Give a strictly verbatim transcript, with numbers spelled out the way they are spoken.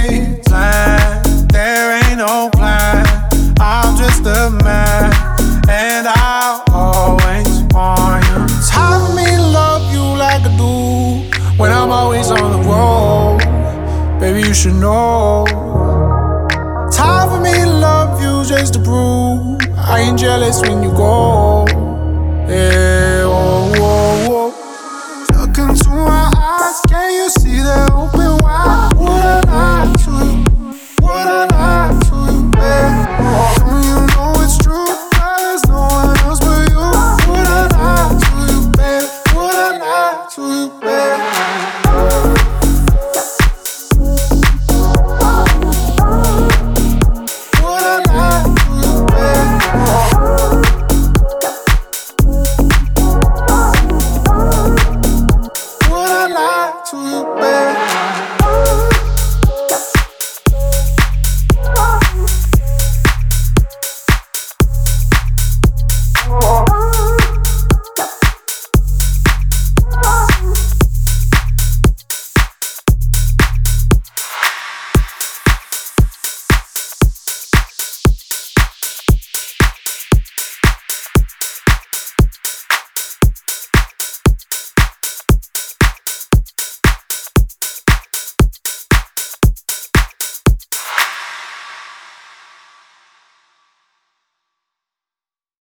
plan. There ain't no plan. I'm just a man, and I'll always want you. It's hard for me to love you like I do when I'm always on the road. Baby, you should know. It's hard for me to love you just to prove I ain't jealous when you go. Yeah, oh, oh, oh. Look into my eyes, can you see they're open wide? Would I lie to you?